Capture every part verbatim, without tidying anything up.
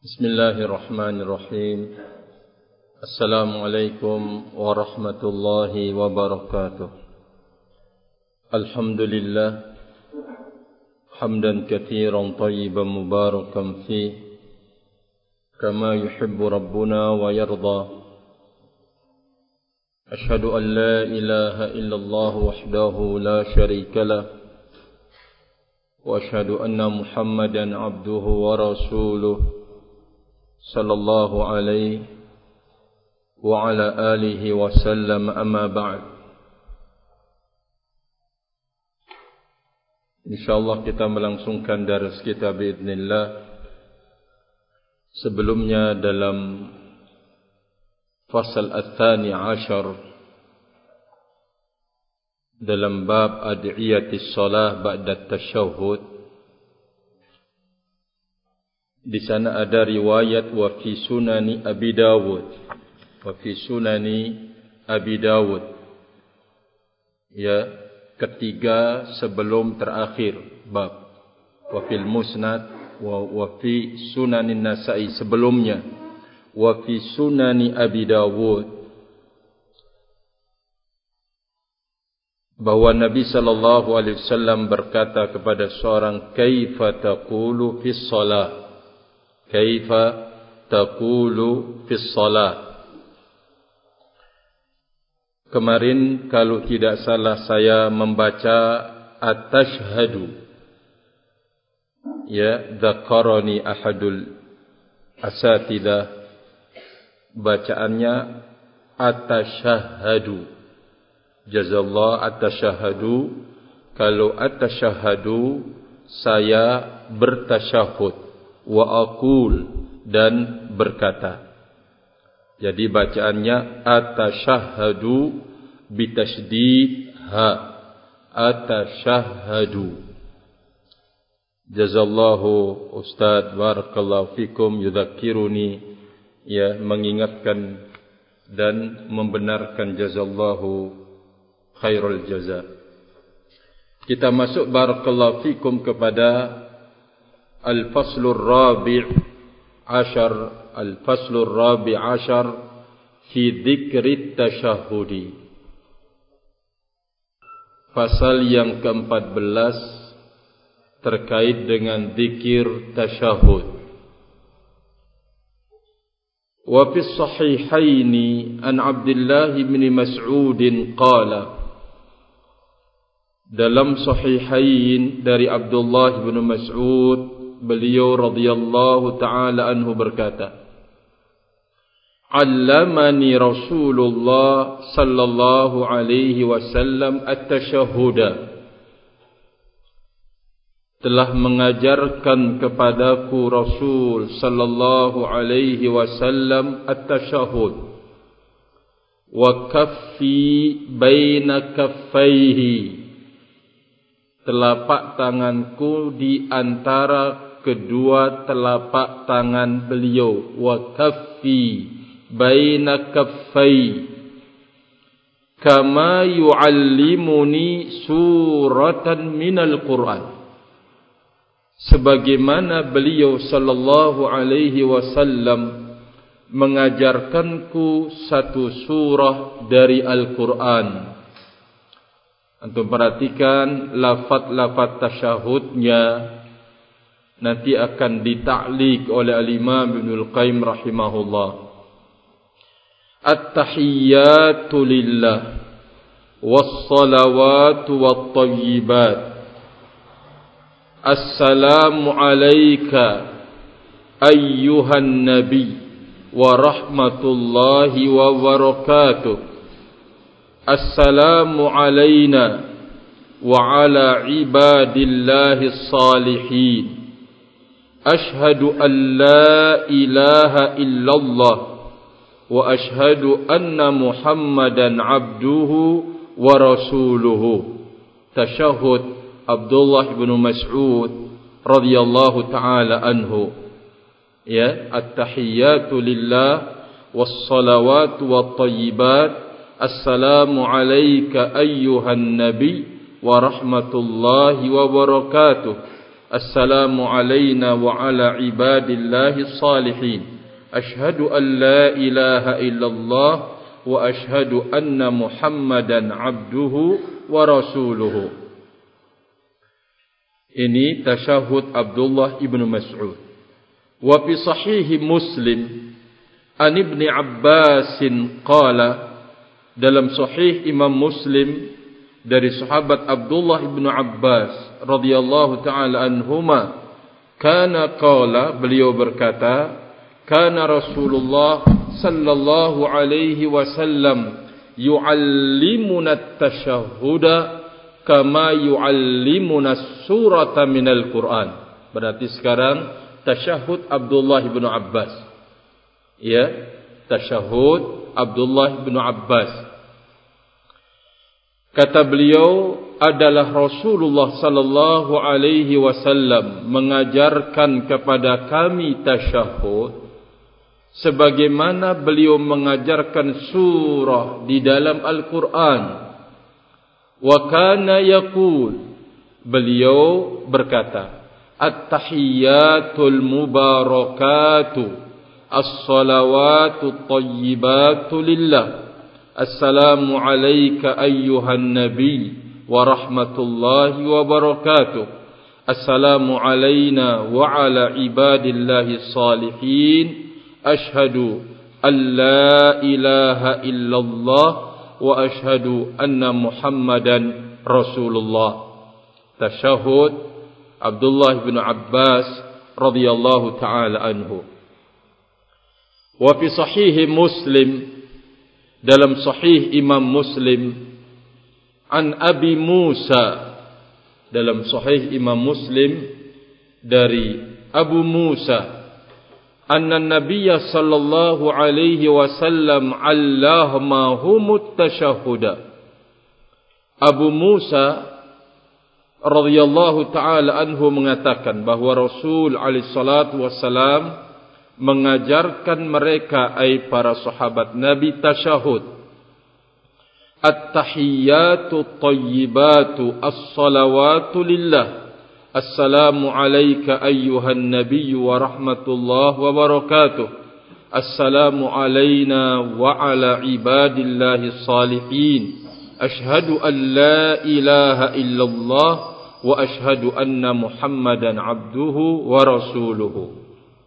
Bismillahirrahmanirrahim. Assalamualaikum warahmatullahi wabarakatuh. Alhamdulillah hamdan katsiran tayyiban mubarakan fih kama yuhibbu rabbuna wa yarda. Ashhadu an la ilaha illallah wahdahu la syarika lah wa ashhadu anna Muhammadan abduhu wa rasuluh sallallahu alaihi wa ala alihi wa sallam, amma ba'd. InsyaAllah kita melangsungkan daras kita biidznillah. Sebelumnya dalam fasal ats-tsani asyar dalam bab ad'iyatis shalah ba'da tasyahhud, di sana ada riwayat wa fi sunani Abi Dawud, wa fi sunani Abi Dawud, ya, ketiga sebelum terakhir bab. Wa fil musnad wa, wa fi sunanin Nasa'i sebelumnya, wa fi sunani Abi Dawud, bahwa Nabi sallallahu alaihi wasallam berkata kepada seorang, kaifa taqulu fis shalah, kaifa taqulu fis shalah. Kemarin kalau tidak salah saya membaca at-tashhadu, ya, dzakarani ahadul asatidah, bacaannya at-tashahhadu. Jazallah at-tashahhadu. Kalau at-tashahhadu saya bertasyahud, wa aqul dan berkata. Jadi bacaannya atashahhadu bitasydid ha, atashahhadu. Jazallahu Ustaz, barakallahu fikum, yudzakkiruni, ya, mengingatkan dan membenarkan, jazallahu khairul jaza. Kita masuk barakallahu fikum kepada Al-Faslur Rabi' Ashar, Al-Faslur Rabi' Ashar fi dzikrit tasyahhudi. Pasal yang keempat belas terkait dengan zikir tasyahud. Wa fi sahihaini an Abdullah bin Mas'ud qala, dalam sahihain dari Abdullah bin Mas'ud, beliau radhiyallahu ta'ala anhu berkata, allamani Rasulullah sallallahu alaihi wasallam at-tashahhuda, telah mengajarkan kepadaku Rasul sallallahu alaihi wasallam at-tashahhud, wa kaffi baina kaffaihi, telapak tanganku di antara kedua telapak tangan beliau, wa kaffi baina kaffai, kama yu'allimuni suratan minal Qur'an, sebagaimana beliau sallallahu alaihi wasallam mengajarkanku satu surah dari Al-Qur'an. Antum perhatikan lafaz-lafaz tasyahudnya nanti akan ditaklik oleh Al-Imam Ibnul Qayyim rahimahullah. At-tahiyyatu lillah was-salawatu wat-thayyibat. Assalamu alayka ayyuhan nabi wa rahmatullahi wa barakatuh. Assalamu alayna wa ala ibadillahi salihin. Ashhadu an la ilaha illallah wa ashhadu anna Muhammadan abduhu wa rasuluhu. Tasyahud Abdullah bin Mas'ud radhiyallahu ta'ala anhu. Ya, at-tahiyyatu lillah was-salawatu wat-thayyibat. Assalamu alayka ayyuhan nabi wa rahmatullahi wa barakatuh. Assalamu alayna wa ala ibadillahi salihin. Ashhadu an la ilaha illallah wa ashhadu anna Muhammadan abduhu wa rasuluhu. Ini tasyahud Abdullah ibn Mas'ud. Wa fi sahih Muslim an Ibni Abbasin qala, dalam sahih Imam Muslim dari sahabat Abdullah ibn Abbas radhiyallahu ta'ala anhuma, kana qala, beliau berkata, kana Rasulullah sallallahu alaihi wasallam yu'allimuna at-tashahhuda kama yu'allimuna surata minal Qur'an. Berarti sekarang tasyahud Abdullah ibn Abbas. Ya, tasyahud Abdullah ibn Abbas. Kata beliau, adalah Rasulullah sallallahu alaihi wasallam mengajarkan kepada kami tasyahud sebagaimana beliau mengajarkan surah di dalam Al-Quran. Wa kana yaqul, beliau berkata, at-tahiyyatul mubarakatu as-salawatu tayyibatu lillah. Assalamu alayka ayyuhan nabi wa rahmatullahi wa barakatuh. Assalamu alayna wa ala ibadillahi salihin. Ashhadu an la ilaha illallah wa ashhadu anna Muhammadan Rasulullah. Tasyahud Abdullah bin Abbas radhiyallahu ta'ala anhu. Wa fi sahih Muslim, dalam sahih Imam Muslim, an Abi Musa, dalam sahih Imam Muslim dari Abu Musa, anna Nabiyya sallallahu alaihi wasallam allamahumut tashahhuda. Abu Musa radhiyallahu ta'ala anhu mengatakan bahwa Rasul alaihi salatu wassalam mengajarkan mereka, ay para sahabat Nabi, tasyahud. At-tahiyyatu tayyibatu as-salawatu lillah. Assalamu alayka ayyuhan nabiyyu wa rahmatullahi wa barakatuh. Assalamu alayna wa ala ibadillahi salihin. Ashhadu an la ilaha illallah wa ashhadu anna Muhammadan abduhu wa rasuluhu.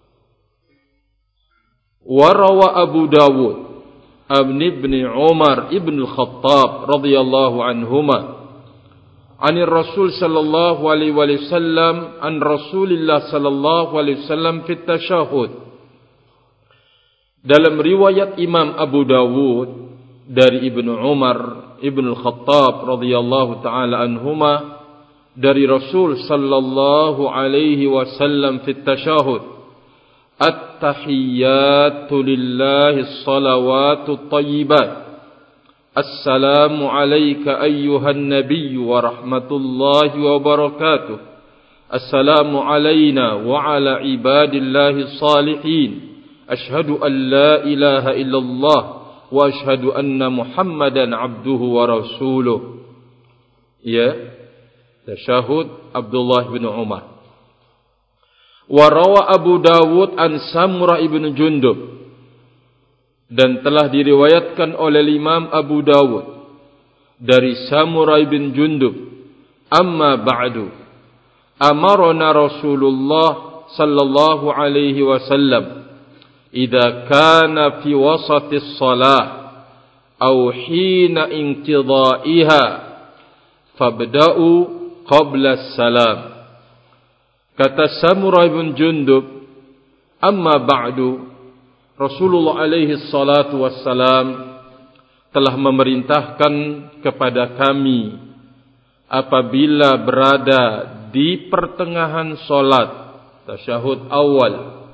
Warawa Abu Dawud an Ibni Umar ibn al-Khattab radhiyallahu anhuma an Rasul sallallahu alaihi wasallam an Rasulillah sallallahu alaihi wasallam fi tasyahud. Dalam riwayat Imam Abu Dawud dari Ibnu Umar ibn al-Khattab radhiyallahu taala anhuma dari Rasul sallallahu alaihi wasallam fi tasyahud, at-tahiyyatu lillahi as-salawatu at-tayyibat. Assalamu alayka ayyuhan nabiyyu wa rahmatullahi wa barakatuh. Assalamu alayna wa ala ibadillahi salihin. Ashhadu an la ilaha illallah wa ashhadu anna Muhammadan abduhu wa rasuluh. Ya, tasyahud Abdullah bin Umar. Wa rawa Abu Dawud an Samurah ibn Jundub, dan telah diriwayatkan oleh Imam Abu Dawud dari Samurah bin Jundub. Amma ba'du, amarna Rasulullah sallallahu alaihi wasallam idza kana fi wasati shalah aw hina inqidha'iha fabda'u qabla as-salam. Kata Samurah bin Jundub, amma ba'du, Rasulullah alaihi salatu wassalam telah memerintahkan kepada kami apabila berada di pertengahan solat, tasyahud awal,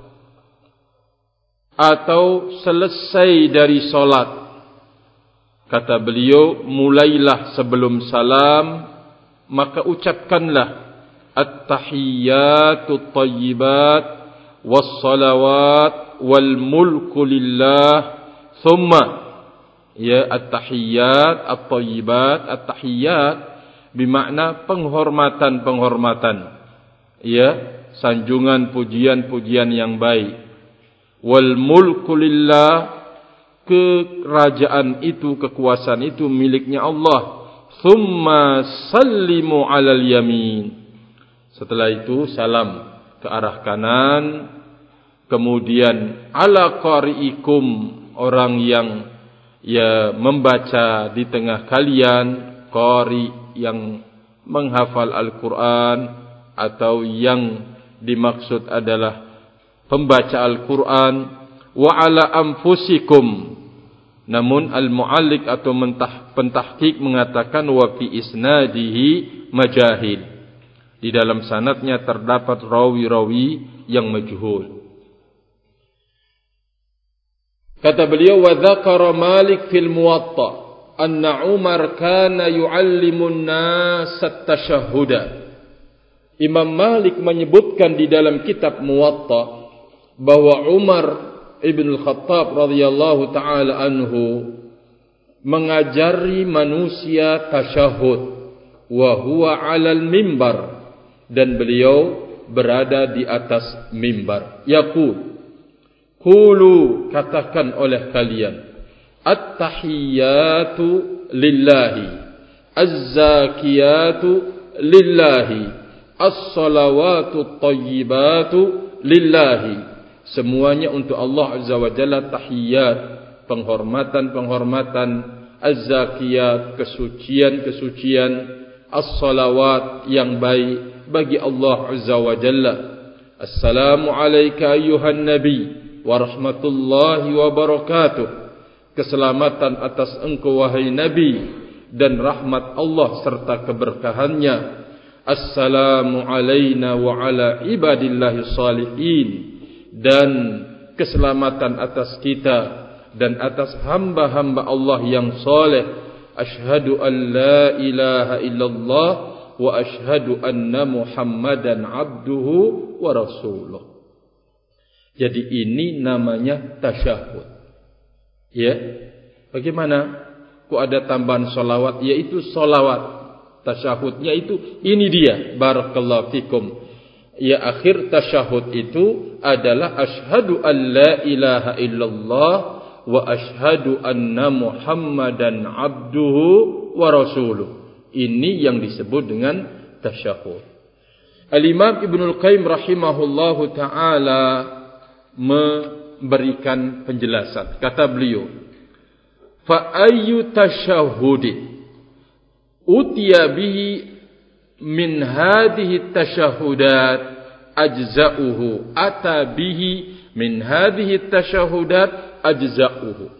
atau selesai dari solat, kata beliau, mulailah sebelum salam, maka ucapkanlah at-tahiyyatu tayyibat was-salawat wal mulku lillah. Thumma, ya, at-tahiyyat, at-tayyibat, at-tahiyyat bermakna penghormatan-penghormatan, ya, sanjungan pujian-pujian yang baik. Wal mulku lillah, kerajaan itu, kekuasaan itu miliknya Allah. Thumma sallimu alal yamin. Setelah itu salam ke arah kanan. Kemudian ala qari'ikum, orang yang ya membaca di tengah kalian, qari yang menghafal Al-Quran atau yang dimaksud adalah pembaca Al-Quran. Wa ala anfusikum, namun al-mu'alliq atau mentah, pentahqiq mengatakan wa fi isnadihi majahil, di dalam sanadnya terdapat rawi-rawi yang majhul. Kata beliau, wa dzakara Malik fil Muwatta anna Umar kana yu'allimun nas at-tashahhuda. Imam Malik menyebutkan di dalam kitab Muwatta bahwa Umar Ibn Al-Khattab radhiyallahu ta'ala anhu mengajari manusia tasyahud, wa huwa 'alal mimbar, dan beliau berada di atas mimbar. Yaqul, qulu, katakan oleh kalian, at-tahiyyatu lillahi, az-zakiyatu lillahi, as-salawatu at-tayyibatu lillahi. Semuanya untuk Allah Azza wa Jalla. Tahiyyat, penghormatan-penghormatan, az-zakiyat, kesucian-kesucian, as-salawat, yang baik bagi Allah Azza wa Jalla. Assalamu alayka ayyuhan nabi wa rahmatullahi wa barakatuh. Keselamatan atas engkau wahai Nabi, dan rahmat Allah serta keberkahannya. Assalamu alayna wa ala ibadillahi salihin, dan keselamatan atas kita dan atas hamba-hamba Allah yang saleh. Asyhadu an la ilaha illallah wa asyhadu anna Muhammadan abduhu wa rasuluh. Jadi ini namanya tasyahud. Ya, bagaimana? Kok ada tambahan solawat? Yaitu solawat. Tasyahudnya itu, ini dia. Barakallahu fikum. Ya, akhir tasyahud itu adalah asyhadu an la ilaha illallah wa asyhadu anna Muhammadan abduhu wa rasuluh. Ini yang disebut dengan tasyahud. Al-Imam Ibnul Qayyim rahimahullahu ta'ala memberikan penjelasan. Kata beliau, fa ayyu tasyahudin utiya bihi min hadhihi tasyahudat ajza'uhu, ata bihi min hadhihi tasyahudat ajza'uhu.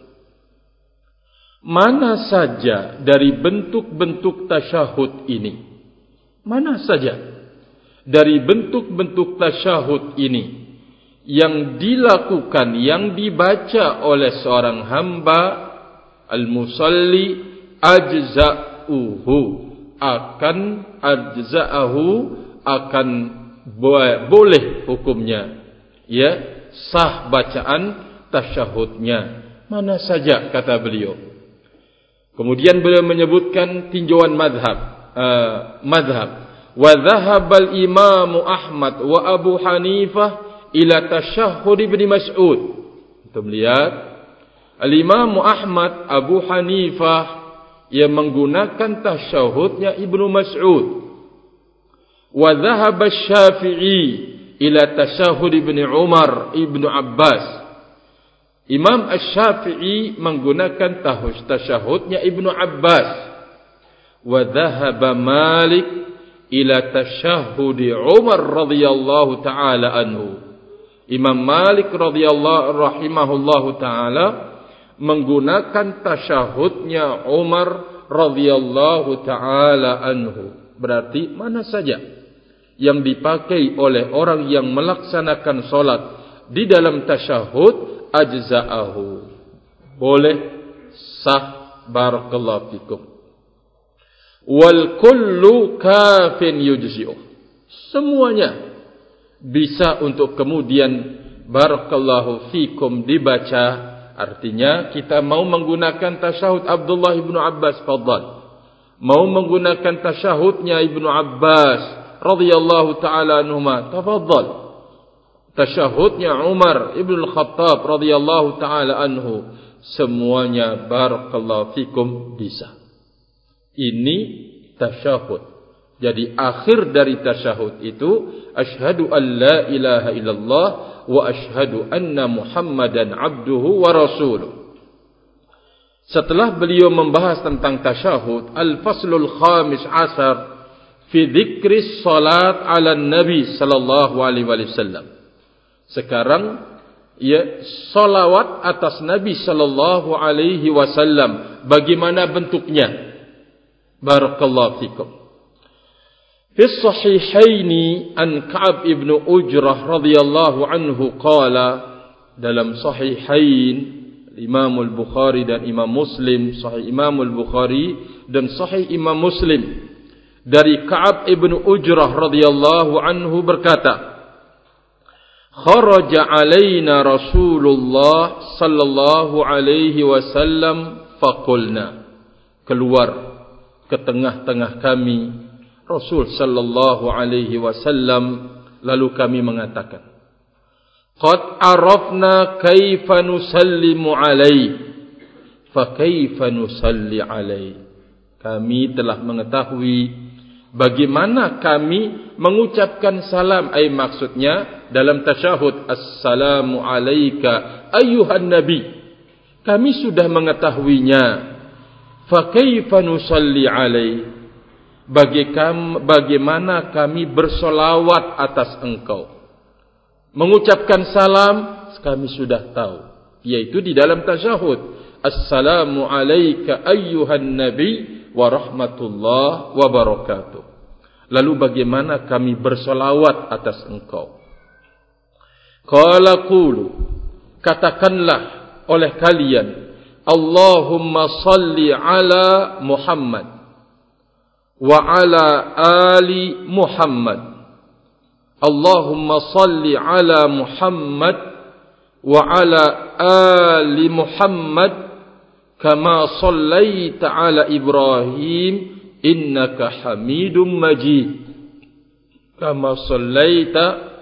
Mana saja dari bentuk-bentuk tasyahud ini, mana saja dari bentuk-bentuk tasyahud ini yang dilakukan, yang dibaca oleh seorang hamba al-musalli, ajza'uhu, akan ajza'ahu, akan boleh hukumnya, ya, sah bacaan tasyahudnya mana saja, kata beliau. Kemudian beliau menyebutkan tinjauan madhab, uh, madhab. Wa dhahabal imamu Ahmad wa Abu Hanifah ila tasyahud Ibn Mas'ud. Kita melihat al-Imam Ahmad, Abu Hanifah yang menggunakan tasyahudnya Ibnu Mas'ud. Wa dhahaba Syafi'i ila tasyahud Ibn Umar, Ibnu Abbas. Imam Asy-Syafi'i menggunakan tasyahudnya Ibnu Abbas. Wa dhahaba Malik ila tasyahud Umar radhiyallahu taala anhu. Imam Malik radhiyallahu rahimahullahu taala menggunakan tasyahudnya Umar radhiyallahu taala anhu. Berarti mana saja yang dipakai oleh orang yang melaksanakan solat di dalam tasyahud, ajza'ahu, boleh, sah, barakallahu fikum. Wal kullu kafin yujzi'uh, semuanya bisa untuk kemudian barakallahu fikum dibaca. Artinya kita mau menggunakan tasyahud Abdullah ibnu Abbas, fadhal. Mau menggunakan tasyahudnya Ibnu Abbas, radhiyallahu taala anhuma. Tafadhal. Tasyahudnya Umar ibn al-Khattab radhiyallahu taala anhu. Semuanya barakallahu fikum bisa. Ini tasyahud. Jadi akhir dari tasyahud itu asyhadu an la ilaha illallah wa asyhadu anna Muhammadan abduhu wa rasuluh. Setelah beliau membahas tentang tasyahud, al-faslul khamis ashar fi dzikri salat ala nabi sallallahu alaihi wasallam. Sekarang ya salawat atas Nabi sallallahu alaihi wasallam, bagaimana bentuknya? Barakallahu fikum. Fi sahihaini an Ka'ab ibn Ujrah radhiyallahu anhu qala, dalam sahihain Imam al-Bukhari dan Imam Muslim, sahih Imam al-Bukhari dan sahih Imam Muslim, dari Ka'ab ibn Ujrah radhiyallahu anhu berkata, kharaja alaina Rasulullah sallallahu alaihi wasallam faqulna, keluar ke tengah-tengah kami Rasul sallallahu alaihi wasallam, lalu kami mengatakan, qad arafna kaifa nusallimu alaihi fa kaifa nusalli alaihi. Kami telah mengetahui bagaimana kami mengucapkan salam, ay maksudnya dalam tasyahud, assalamu alayka ayyuhan nabi. Kami sudah mengetahuinya. Fa kaifa nusalli alaihi, bagaimana kami bersolawat atas engkau. Mengucapkan salam kami sudah tahu, yaitu di dalam tasyahud, assalamu alayka ayyuhan nabi wa rahmatullah wa barakatuh. Lalu bagaimana kami bersolawat atas engkau? Qala qulu, katakanlah oleh kalian, Allahumma salli ala Muhammad wa ala ali Muhammad. Allahumma salli ala Muhammad wa ala ali Muhammad kama sallaita ala Ibrahim innaka Hamidum Majid. Kama sallaita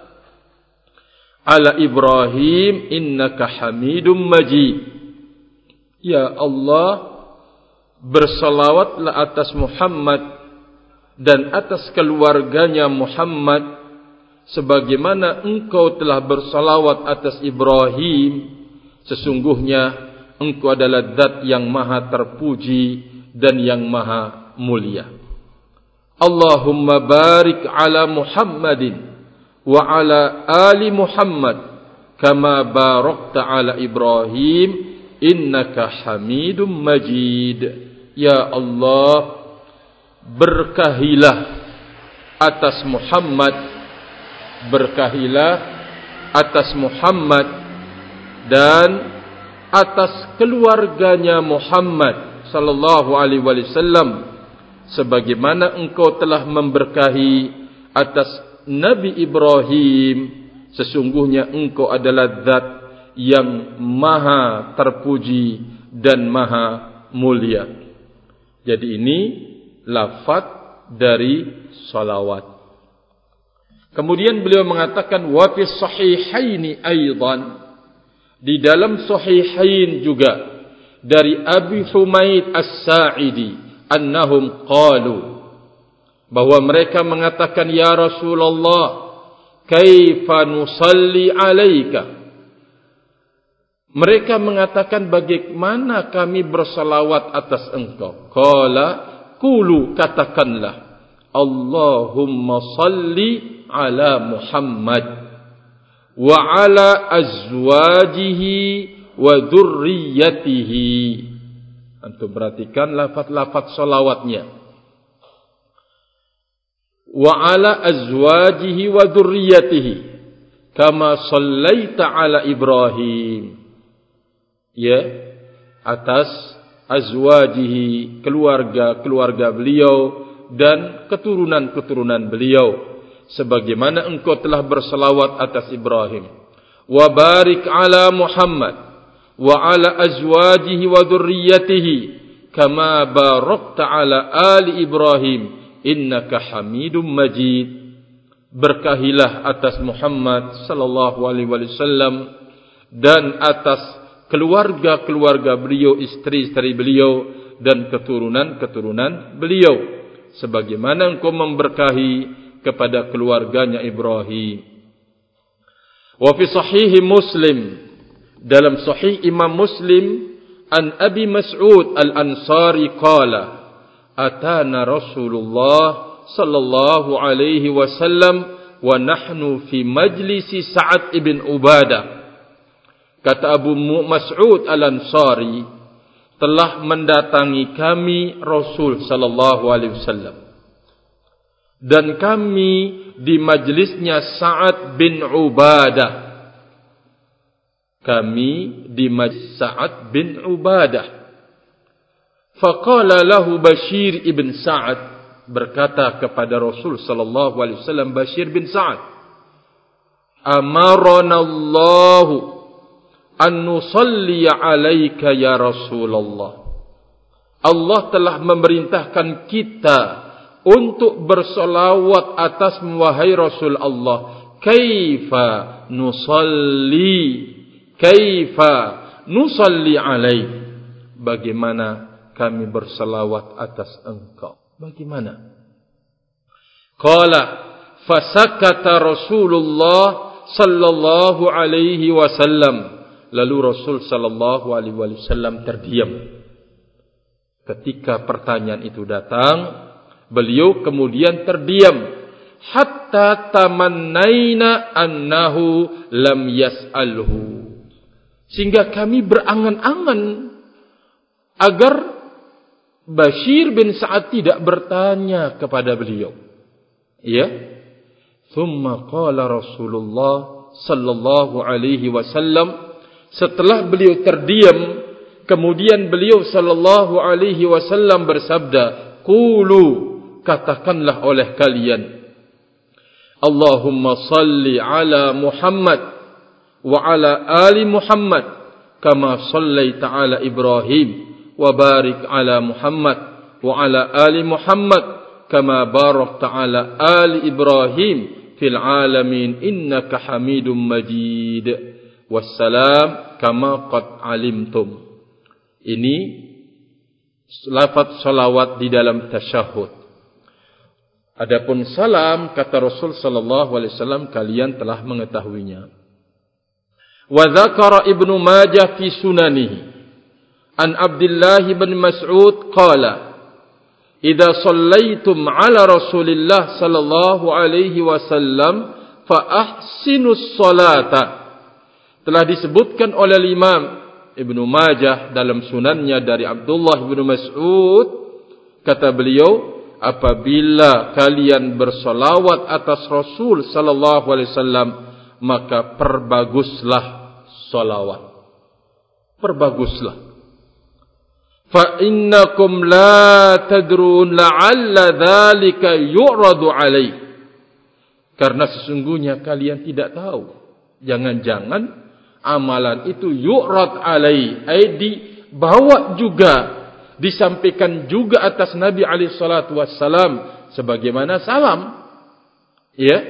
ala Ibrahim innaka Hamidum Majid. Ya Allah, bersalawatlah atas Muhammad dan atas keluarganya Muhammad sebagaimana engkau telah bersalawat atas Ibrahim. Sesungguhnya engkau adalah zat yang maha terpuji dan yang maha mulia. Allahumma barik ala Muhammadin wa ala ali Muhammad kama barakta ala Ibrahim innaka Hamidum Majid. Ya Allah, berkahilah atas Muhammad, berkahilah atas Muhammad dan atas keluarganya Muhammad sallallahu alaihi wasallam sebagaimana engkau telah memberkahi atas Nabi Ibrahim. Sesungguhnya engkau adalah zat yang maha terpuji dan maha mulia. Jadi ini lafaz dari salawat. Kemudian beliau mengatakan wa fi sahihaini aidan, di dalam sahihain juga dari Abi Humaid As-Sa'idi annahum qalu, bahwa mereka mengatakan, ya Rasulullah, kaifa nusalli alaika. Mereka mengatakan, bagaimana kami bersalawat atas engkau? Qala qulu, katakanlah, Allahumma salli ala Muhammad wa ala azwajihi wa dzurriyyatihi. Antum perhatikan lafaz-lafaz salawatnya. Wa ala azwajihi wa dzurriyyatihi kama sallaita ala Ibrahim. Ya, atas azwajihi, keluarga-keluarga beliau dan keturunan-keturunan beliau sebagaimana engkau telah berselawat atas Ibrahim. Wa barik ala Muhammad wa ala azwajihi wa dzurriyyatihi kama barakta ala ali Ibrahim innaka Hamidum Majid. berkahilah atas Muhammad sallallahu alaihi wasallam dan atas keluarga-keluarga beliau, istri-istri beliau dan keturunan-keturunan beliau, sebagaimana engkau memberkahi kepada keluarganya Ibrahim. Wa fi sahih Muslim, dalam sahih Imam Muslim, an Abi Mas'ud Al-Ansari qala atana Rasulullah sallallahu alaihi wasallam wa nahnu fi majlisi Sa'ad ibn Ubadah. Kata Abu Mas'ud Al-Ansari, telah mendatangi kami Rasul sallallahu alaihi wasallam dan kami di majlisnya Sa'ad bin Ubadah. Kami di majlis Sa'ad bin Ubadah. Faqala lahu Bashir ibn Sa'ad, berkata kepada Rasul sallallahu alaihi wasallam Bashir bin Sa'ad, amarana Allah an nusalli alaika ya Rasulullah. Allah telah memerintahkan kita untuk bersolawat atasmu wahai Rasul Allah. Kaifa nusalli? Kaifa nusalli alaik? Bagaimana kami bersolawat atas engkau? Bagaimana? Qala fasakata Rasulullah sallallahu alaihi wasallam. Lalu Rasul sallallahu alaihi wasallam terdiam. Ketika pertanyaan itu datang, beliau kemudian terdiam. Hatta tamannaina annahu lam yas'alhu. Sehingga kami berangan-angan agar Bashir bin Sa'ad tidak bertanya kepada beliau. Ya. Thumma qala Rasulullah sallallahu alaihi wasallam, setelah beliau terdiam, kemudian beliau sallallahu alaihi wasallam bersabda, qulu, katakanlah oleh kalian, Allahumma salli ala Muhammad wa ala ali Muhammad kama sallaita ala Ibrahim wa barik ala Muhammad wa ala ali Muhammad kama barakta ala ali Ibrahim fil alamin innaka Hamidum Majid. Wassalam kama qad alimtum. Ini lafaz salawat di dalam tasyahud. Adapun salam, kata Rasul sallallahu alaihi wasallam, kalian telah mengetahuinya. Wa dzakara Ibnu Majah fi sunanihi an Abdullah bin Mas'ud qala idza shallaitum ala Rasulillah sallallahu alaihi wasallam fa ahsinus salata. Telah disebutkan oleh Imam Ibnu Majah dalam sunannya dari Abdullah bin Mas'ud, kata beliau, apabila kalian bersolawat atas Rasul sallallahu alaihi wasallam, maka perbaguslah solawat. Perbaguslah. Fa innakum la tadrun la'alla dzalika yu'radu alaih. Karena sesungguhnya kalian tidak tahu, jangan-jangan amalan itu yu'rad alaih, ay dibawa juga, disampaikan juga atas Nabi alaihi salatu wassalam sebagaimana salam. Ya.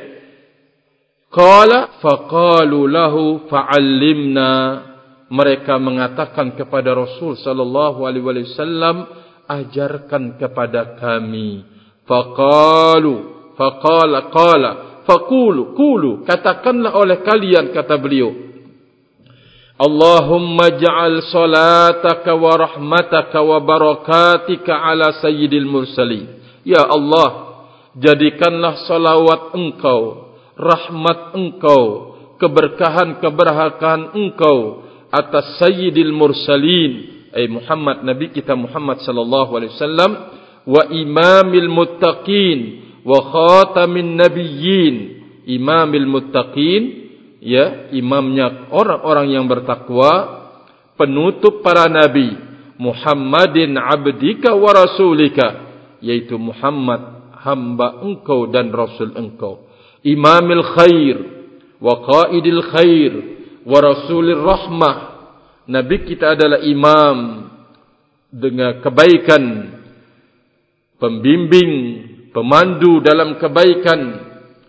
Qala faqalu lahu fa'allimna. Mereka mengatakan kepada Rasul sallallahu alaihi wasallam, ajarkan kepada kami. Faqalu, faqala qala, faqulu, qulu, katakanlah oleh kalian, kata beliau, Allahumma ja'al salataka wa rahmataka wa barakatika ala sayyidil mursalin. Ya Allah, jadikanlah salawat engkau, rahmat engkau, keberkahan-keberkahan engkau atas sayyidil mursalin, ay Muhammad, Nabi kita Muhammad sallallahu alaihi wasallam, wa imamil muttaqin wa khatamin nabiyyin, imamil muttaqin, ya, imamnya orang-orang yang bertakwa, penutup para nabi, Muhammadin abdika wa rasulika, yaitu Muhammad hamba engkau dan rasul engkau, imamil khair wa qaidil khair wa rasulir rahmah. Nabi kita adalah imam dengan kebaikan, pembimbing, pemandu dalam kebaikan,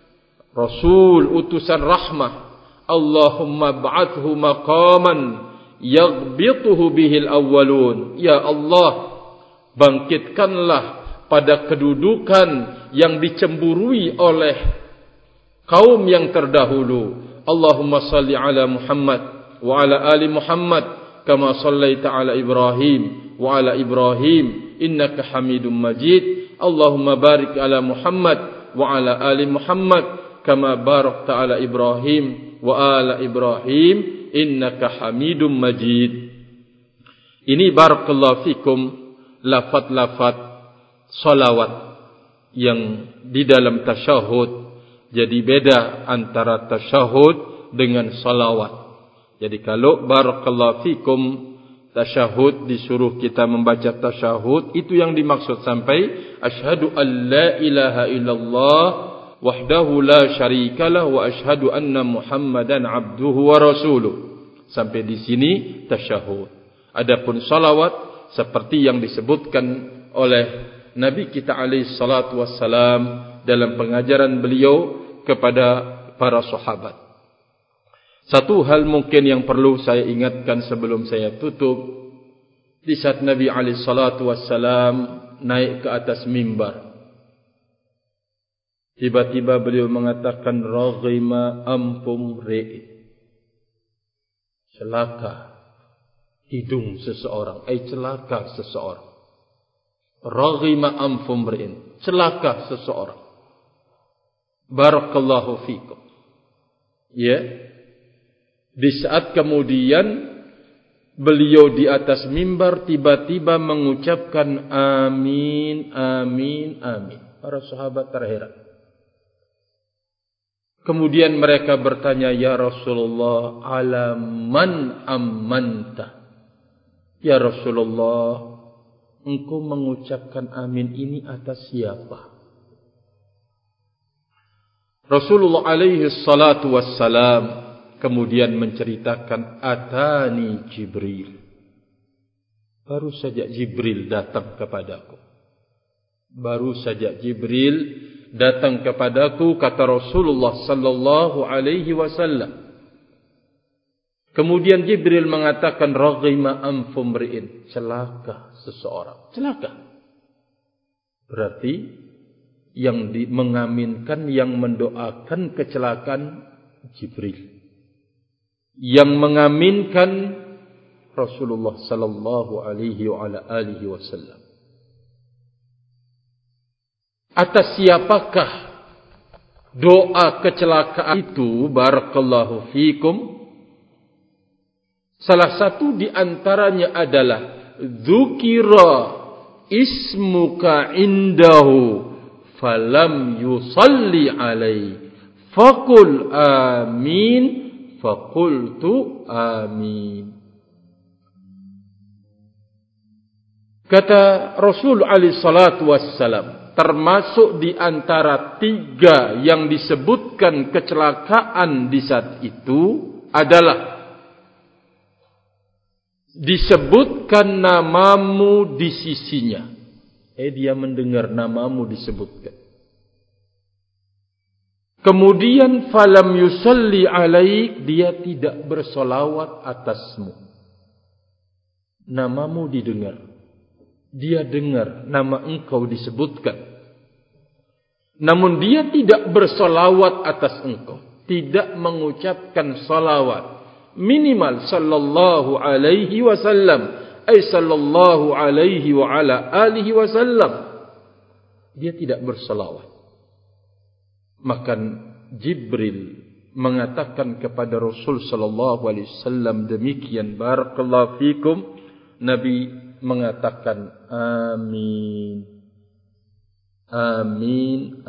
Rasul utusan rahmah. Allahumma ba'athu maqaman yaghbituhu bihil awwalun. Ya Allah, bangkitkanlah pada kedudukan yang dicemburui oleh kaum yang terdahulu. Allahumma salli ala Muhammad wa ala ali Muhammad kama sallaita ala Ibrahim wa ala Ibrahim innaka Hamidum Majid. Allahumma barik ala Muhammad wa ala ali Muhammad kama barakta ala Ibrahim wa ala Ibrahim innaka Hamidum Majid. Ini barakallahu fikum lafaz-lafaz salawat yang di dalam tasyahud. Jadi beda antara tasyahud dengan salawat. Jadi kalau barakallahu fikum tasyahud disuruh kita membaca tasyahud, itu yang dimaksud sampai asyhadu an la ilaha illallah wahdahu la syarikalah wa asyhadu anna Muhammadan abduhu wa rasuluh. Sampai di sini tasyahud. Adapun salawat seperti yang disebutkan oleh Nabi kita alaihi salatu wassalam dalam pengajaran beliau kepada para sahabat. Satu hal mungkin yang perlu saya ingatkan sebelum saya tutup. Di saat Nabi alaihi salatu wassalam naik ke atas mimbar, tiba-tiba beliau mengatakan raghima anfum ri'in. Celaka hidung seseorang, ai celaka seseorang. Raghima anfum ri'in, celaka seseorang. Barakallahu fikum. Ya. Di saat kemudian beliau di atas mimbar tiba-tiba mengucapkan amin, amin, amin. Para sahabat terheran. Kemudian mereka bertanya, ya Rasulullah, ala man ammanta? Ya Rasulullah, engkau mengucapkan amin ini atas siapa? Rasulullah alaihi salatu wassalam kemudian menceritakan, atani Jibril. Baru saja Jibril datang kepadaku. Baru saja Jibril datang kepadaku, kata Rasulullah sallallahu alaihi wasallam. Kemudian Jibril mengatakan, raghima anfum ri'in, celaka seseorang. Celaka. Berarti yang di, mengaminkan, yang mendoakan kecelakaan Jibril. Yang mengaminkan Rasulullah sallallahu alaihi wa ala alihi wasallam. Atas siapakah doa kecelakaan itu? Barakallahu fikum. Salah satu di antaranya adalah dzukira ismuka indahu falam yusalli alaihi faqul amin faqultu amin. Kata Rasul alaihi salatu wassalam, termasuk di antara tiga yang disebutkan kecelakaan di saat itu adalah disebutkan namamu di sisinya. Eh, dia mendengar namamu disebutkan. Kemudian falam yusalli alaik, dia tidak bersolawat atasmu. Namamu didengar. Dia dengar nama engkau disebutkan. Namun dia tidak bersolawat atas engkau. Tidak mengucapkan solawat. Minimal sallallahu alaihi wasallam. Ay sallallahu alaihi wa ala alihi wasallam. Dia tidak bersolawat. Maka Jibril mengatakan kepada Rasul sallallahu alaihi wasallam demikian. Barakallahu fikum. Nabi mengatakan amin. Amin.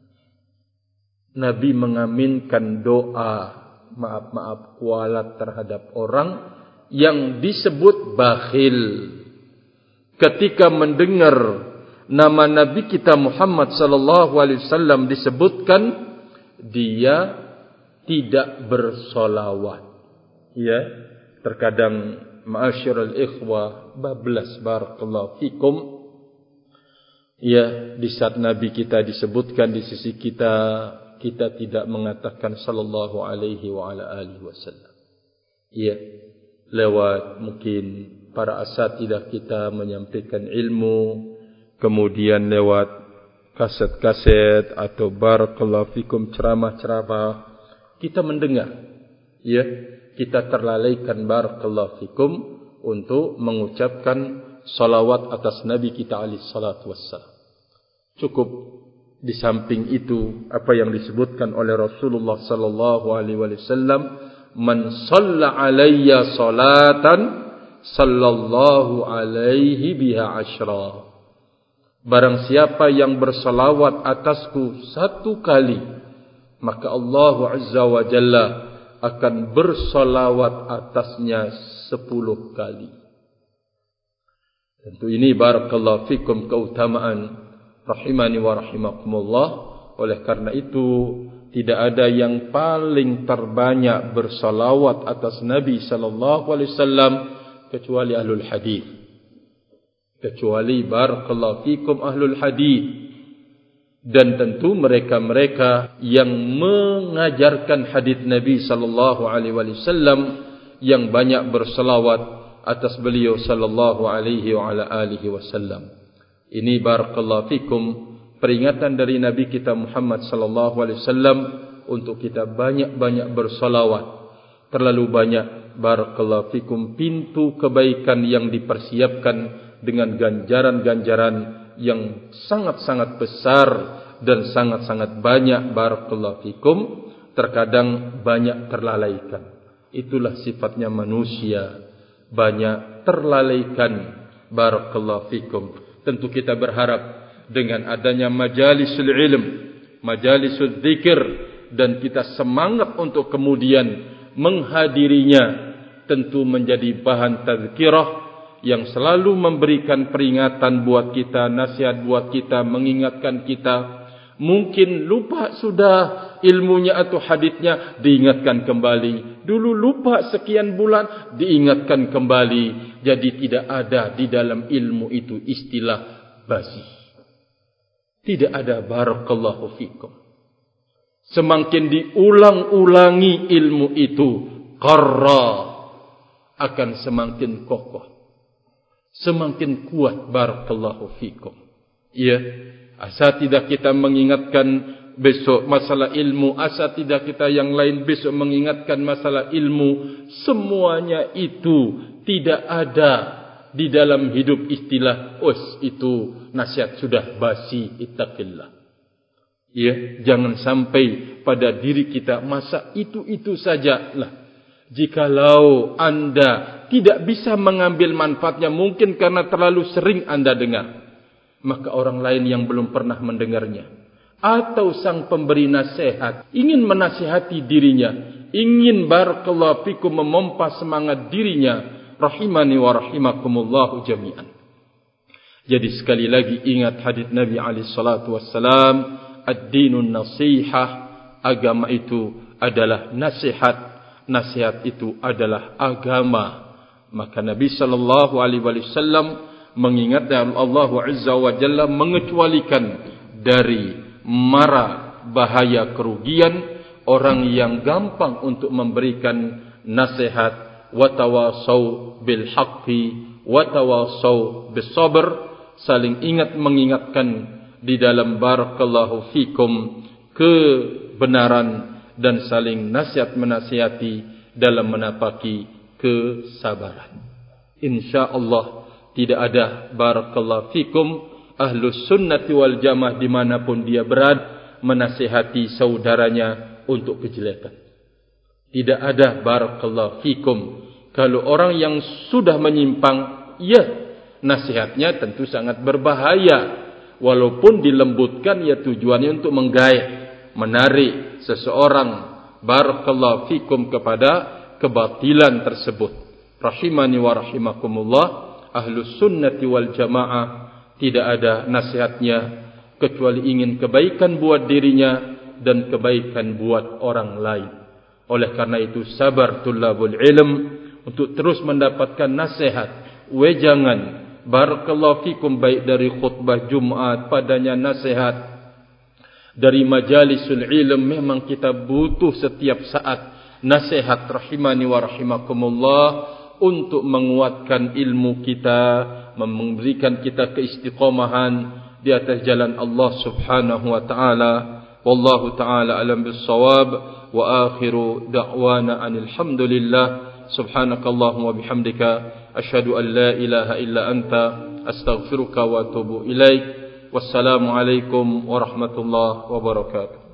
Nabi mengaminkan doa maaf-maaf kualat terhadap orang yang disebut bakhil. Ketika mendengar nama Nabi kita Muhammad sallallahu alaihi wasallam disebutkan, dia tidak bersolawat. Ya, terkadang ma'asyiral ikhwah bablas barakallahu fikum. Ya, di saat Nabi kita disebutkan di sisi kita, kita tidak mengatakan sallallahu alaihi wa ala alihi wasallam. Ya, lewat mungkin para asatidah kita menyampaikan ilmu, kemudian lewat kaset-kaset atau barakallahu fikum ceramah-ceramah kita mendengar, ya, kita terlalaikan barakallahu fikum untuk mengucapkan salawat atas Nabi kita alaihi salatu wassalam. Cukup di samping itu apa yang disebutkan oleh Rasulullah sallallahu alaihi wasallam, man shalla alayya salatan sallallahu alaihi biha asyra. Barang siapa yang bersalawat atasku satu kali, maka Allah Azza wa Jalla akan bersalawat atasnya sepuluh kali. Tentu ini barakallahu fikum keutamaan rahimani wa rahimakumullah. Oleh karena itu tidak ada yang paling terbanyak bersalawat atas Nabi sallallahu alaihi wasallam kecuali ahlul hadis. Kecuali barakallahu fikum ahlul hadis. Dan tentu mereka-mereka yang mengajarkan hadis Nabi sallallahu alaihi wasallam yang banyak bersalawat atas beliau sallallahu alaihi wa ala alihi wasallam. Ini barakallahu fikum peringatan dari Nabi kita Muhammad sallallahu alaihi wasallam untuk kita banyak-banyak bersalawat. Terlalu banyak barakallahu fikum pintu kebaikan yang dipersiapkan dengan ganjaran-ganjaran yang sangat-sangat besar dan sangat-sangat banyak barakallahu fikum, terkadang banyak terlalaikan. Itulah sifatnya manusia, banyak terlalaikan barakallahu fikum. Tentu kita berharap dengan adanya majalisul ilm, majalisul dzikir, dan kita semangat untuk kemudian menghadirinya, tentu menjadi bahan tazkirah yang selalu memberikan peringatan buat kita, nasihat buat kita, mengingatkan kita. Mungkin lupa sudah ilmunya atau hadisnya, diingatkan kembali. Dulu lupa sekian bulan, diingatkan kembali. Jadi tidak ada di dalam ilmu itu istilah basi. Tidak ada barakallahu fikum. Semakin diulang-ulangi ilmu itu, qarra, akan semakin kokoh, semakin kuat barakallahu fikum. Ya, asatidah kita mengingatkan besok masalah ilmu, asatidah kita yang lain besok mengingatkan masalah ilmu. Semuanya itu tidak ada di dalam hidup istilah us itu nasihat sudah basi, ittaqillah. Ya, jangan sampai pada diri kita masa itu-itu sajalah. Jikalau anda tidak bisa mengambil manfaatnya, mungkin karena terlalu sering anda dengar, maka orang lain yang belum pernah mendengarnya, atau sang pemberi nasihat ingin menasihati dirinya, ingin barakallahu fikum memompa semangat dirinya, rahimani wa rahimakumullahu jami'an. Jadi sekali lagi ingat hadis Nabi alaihi salatu wassalam, ad-dinun nasihah, agama itu adalah nasihat, nasihat itu adalah agama. Maka Nabi sallallahu alaihi wasallam mengingatkan Allah Azza wa Jalla mengecualikan dari mara bahaya kerugian orang yang gampang untuk memberikan nasihat. Wa tawasau bil haqqi wa tawasau bis sabr, saling ingat mengingatkan di dalam barakallahu fikum kebenaran dan saling nasihat menasihati dalam menapaki kesabaran. InsyaAllah tidak ada barakallahu fikum ahlus sunnati wal jamaah dimanapun dia berada menasihati saudaranya untuk kejelekan. Tidak ada barakallahu fikum. Kalau orang yang sudah menyimpang, ya nasihatnya tentu sangat berbahaya. Walaupun dilembutkan, ya tujuannya untuk menggait, menarik seseorang barakallahu fikum kepada kebatilan tersebut. Rahimani wa rahimakumullah, ahlus sunnati wal jamaah tidak ada nasihatnya kecuali ingin kebaikan buat dirinya dan kebaikan buat orang lain. Oleh karena itu sabar tullabul ilm untuk terus mendapatkan nasihat, wejangan barakallahu fikum, baik dari khutbah Jumat padanya nasihat, dari majalisul ilm memang kita butuh setiap saat nasihat rahimani wa rahimakumullah untuk menguatkan ilmu kita, memberikan kita keistiqomahan di atas jalan Allah Subhanahu wa taala. Wallahu taala alam bis-shawab wa akhiru da'wana anil hamdulillah. Subhanakallahumma bihamdika asyhadu an la ilaha illa anta astaghfiruka wa atubu ilaik. Wassalamu alaikum warahmatullahi wabarakatuh.